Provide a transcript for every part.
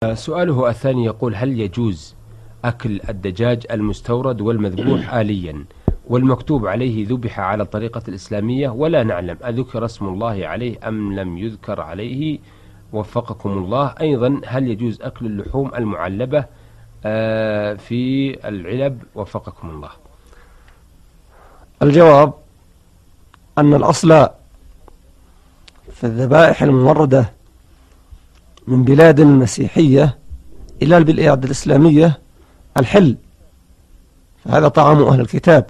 سؤاله الثاني يقول: هل يجوز أكل الدجاج المستورد والمذبوح آليا والمكتوب عليه ذبح على الطريقة الإسلامية ولا نعلم أذكر اسم الله عليه أم لم يذكر عليه وفقكم الله؟ أيضا هل يجوز أكل اللحوم المعلبة في العلب وفقكم الله؟ الجواب أن الأصل في الذبائح الممردة من بلاد مسيحية إلى البلاد الإسلامية الحل، فهذا طعام أهل الكتاب.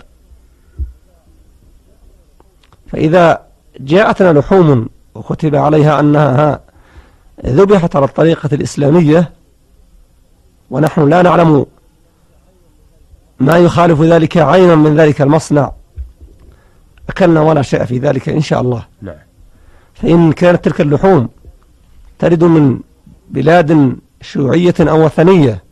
فإذا جاءتنا لحوم وكتب عليها أنها ذبحت على الطريقة الإسلامية ونحن لا نعلم ما يخالف ذلك عينا من ذلك المصنع، أكلنا ولا شيء في ذلك إن شاء الله. نعم. فإن كانت تلك اللحوم ترد من بلاد شيوعية أو وثنية،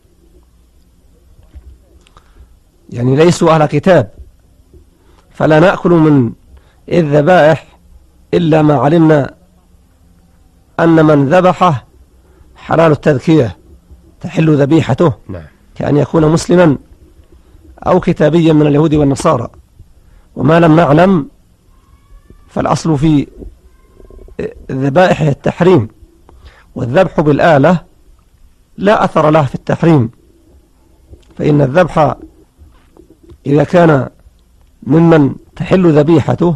يعني ليسوا أهل كتاب، فلا نأكل من الذبائح إلا ما علمنا أن من ذبحه حلال التذكية تحل ذبيحته. نعم. كأن يكون مسلما أو كتابيا من اليهود والنصارى. وما لم نعلم فالأصل في الذبائح التحريم، والذبح بالآلة لا أثر له في التحريم، فإن الذبح إذا كان ممن تحل ذبيحته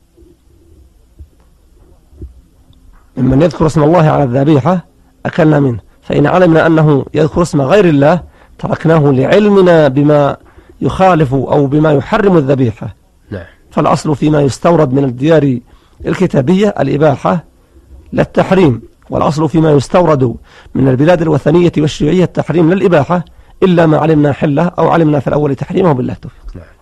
ممن يذكر اسم الله على الذبيحة أكلنا منه، فإن علمنا أنه يذكر اسم غير الله تركناه لعلمنا بما يخالف أو بما يحرم الذبيحة. نعم. فالأصل فيما يستورد من الديار الكتابية الإباحة لا التحريم، والأصل فيما يستورد من البلاد الوثنية والشيوعية التحريم للإباحة إلا ما علمنا حله أو علمنا في الأول تحريمه بالله التوفيق. نعم.